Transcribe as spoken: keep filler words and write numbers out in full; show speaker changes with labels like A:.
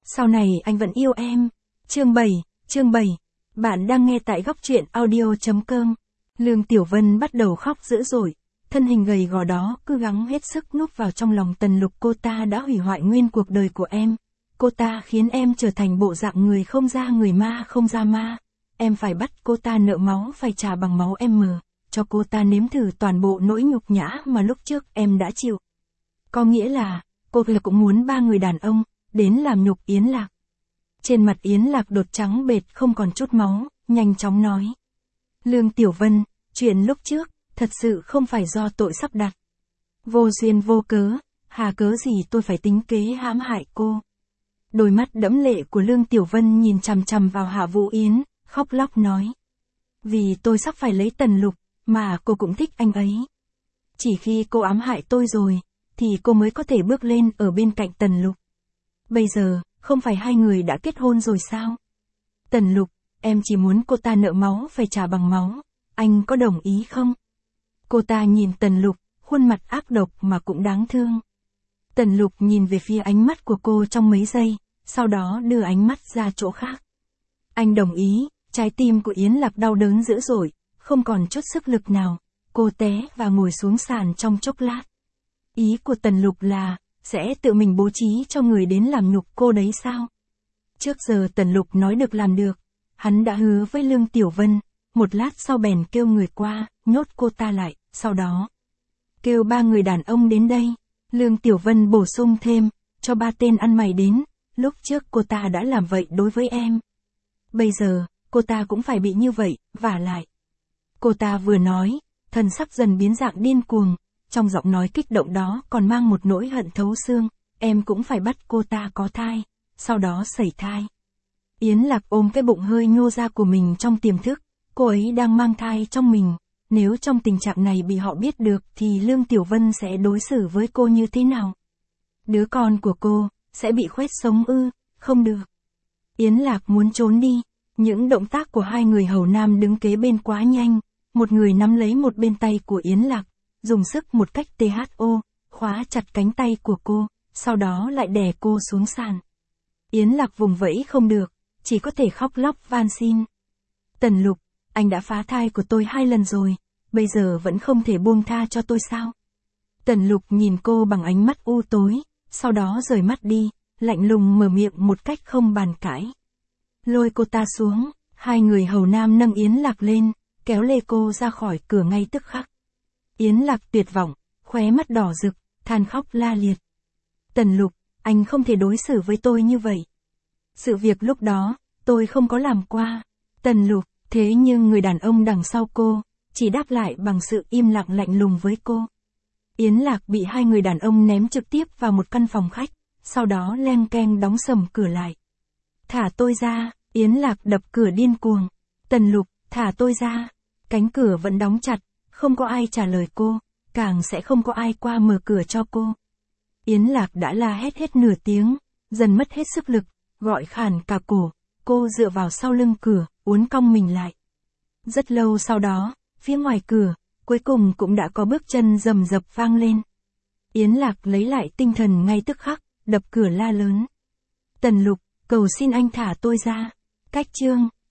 A: Sau này anh vẫn yêu em. Chương bảy, chương bảy. Bạn đang nghe tại góc truyện audio chấm com. Lương Tiểu Vân bắt đầu khóc dữ dội, thân hình gầy gò đó cứ gắng hết sức núp vào trong lòng Tần Lục. Cô ta đã hủy hoại nguyên cuộc đời của em. Cô ta khiến em trở thành bộ dạng người không ra người ma không ra ma. Em phải bắt cô ta nợ máu phải trả bằng máu em mờ, cho cô ta nếm thử toàn bộ nỗi nhục nhã mà lúc trước em đã chịu. Có nghĩa là, cô là cũng muốn ba người đàn ông, đến làm nhục Yến Lạc. Trên mặt Yến Lạc đột trắng bệt không còn chút máu, nhanh chóng nói. Lương Tiểu Vân, chuyện lúc trước, thật sự không phải do tội sắp đặt. Vô duyên vô cớ, hà cớ gì tôi phải tính kế hãm hại cô. Đôi mắt đẫm lệ của Lương Tiểu Vân nhìn chằm chằm vào Hạ Vũ Yến, khóc lóc nói. Vì tôi sắp phải lấy Tần Lục, mà cô cũng thích anh ấy. Chỉ khi cô ám hại tôi rồi, thì cô mới có thể bước lên ở bên cạnh Tần Lục. Bây giờ, không phải hai người đã kết hôn rồi sao? Tần Lục, em chỉ muốn cô ta nợ máu phải trả bằng máu, anh có đồng ý không? Cô ta nhìn Tần Lục, khuôn mặt ác độc mà cũng đáng thương. Tần Lục nhìn về phía ánh mắt của cô trong mấy giây, sau đó đưa ánh mắt ra chỗ khác. Anh đồng ý, trái tim của Yến Lạc đau đớn dữ dội, không còn chút sức lực nào, cô té và ngồi xuống sàn trong chốc lát. Ý của Tần Lục là, sẽ tự mình bố trí cho người đến làm nhục cô đấy sao? Trước giờ Tần Lục nói được làm được, hắn đã hứa với Lương Tiểu Vân, một lát sau bèn kêu người qua, nhốt cô ta lại, sau đó kêu ba người đàn ông đến đây. Lương Tiểu Vân bổ sung thêm, cho ba tên ăn mày đến, lúc trước cô ta đã làm vậy đối với em. Bây giờ, cô ta cũng phải bị như vậy, vả lại. Cô ta vừa nói, thần sắc dần biến dạng điên cuồng, trong giọng nói kích động đó còn mang một nỗi hận thấu xương, em cũng phải bắt cô ta có thai, sau đó sẩy thai. Yến Lạc ôm cái bụng hơi nhô ra của mình trong tiềm thức, cô ấy đang mang thai trong mình. Nếu trong tình trạng này bị họ biết được thì Lương Tiểu Vân sẽ đối xử với cô như thế nào? Đứa con của cô, sẽ bị khoét sống ư? Không được. Yến Lạc muốn trốn đi, những động tác của hai người hầu nam đứng kế bên quá nhanh, một người nắm lấy một bên tay của Yến Lạc, dùng sức một cách thô, khóa chặt cánh tay của cô, sau đó lại đè cô xuống sàn. Yến Lạc vùng vẫy không được, chỉ có thể khóc lóc van xin. Tần Lục, anh đã phá thai của tôi hai lần rồi, bây giờ vẫn không thể buông tha cho tôi sao? Tần Lục nhìn cô bằng ánh mắt u tối, sau đó rời mắt đi, lạnh lùng mở miệng một cách không bàn cãi. Lôi cô ta xuống, hai người hầu nam nâng Yến Lạc lên, kéo lê cô ra khỏi cửa ngay tức khắc. Yến Lạc tuyệt vọng, khóe mắt đỏ rực, than khóc la liệt. Tần Lục, anh không thể đối xử với tôi như vậy. Sự việc lúc đó, tôi không có làm qua. Tần Lục, thế nhưng người đàn ông đằng sau cô, chỉ đáp lại bằng sự im lặng lạnh lùng với cô. Yến Lạc bị hai người đàn ông ném trực tiếp vào một căn phòng khách, sau đó leng keng đóng sầm cửa lại. Thả tôi ra, Yến Lạc đập cửa điên cuồng. Tần Lục, thả tôi ra. Cánh cửa vẫn đóng chặt, không có ai trả lời cô, càng sẽ không có ai qua mở cửa cho cô. Yến Lạc đã la hét hết nửa tiếng, dần mất hết sức lực, gọi khản cả cổ, cô dựa vào sau lưng cửa, uốn cong mình lại. Rất lâu sau đó, phía ngoài cửa, cuối cùng cũng đã có bước chân rầm rập vang lên. Yến Lạc lấy lại tinh thần ngay tức khắc, đập cửa la lớn. Tần Lục, cầu xin anh thả tôi ra. Cách chương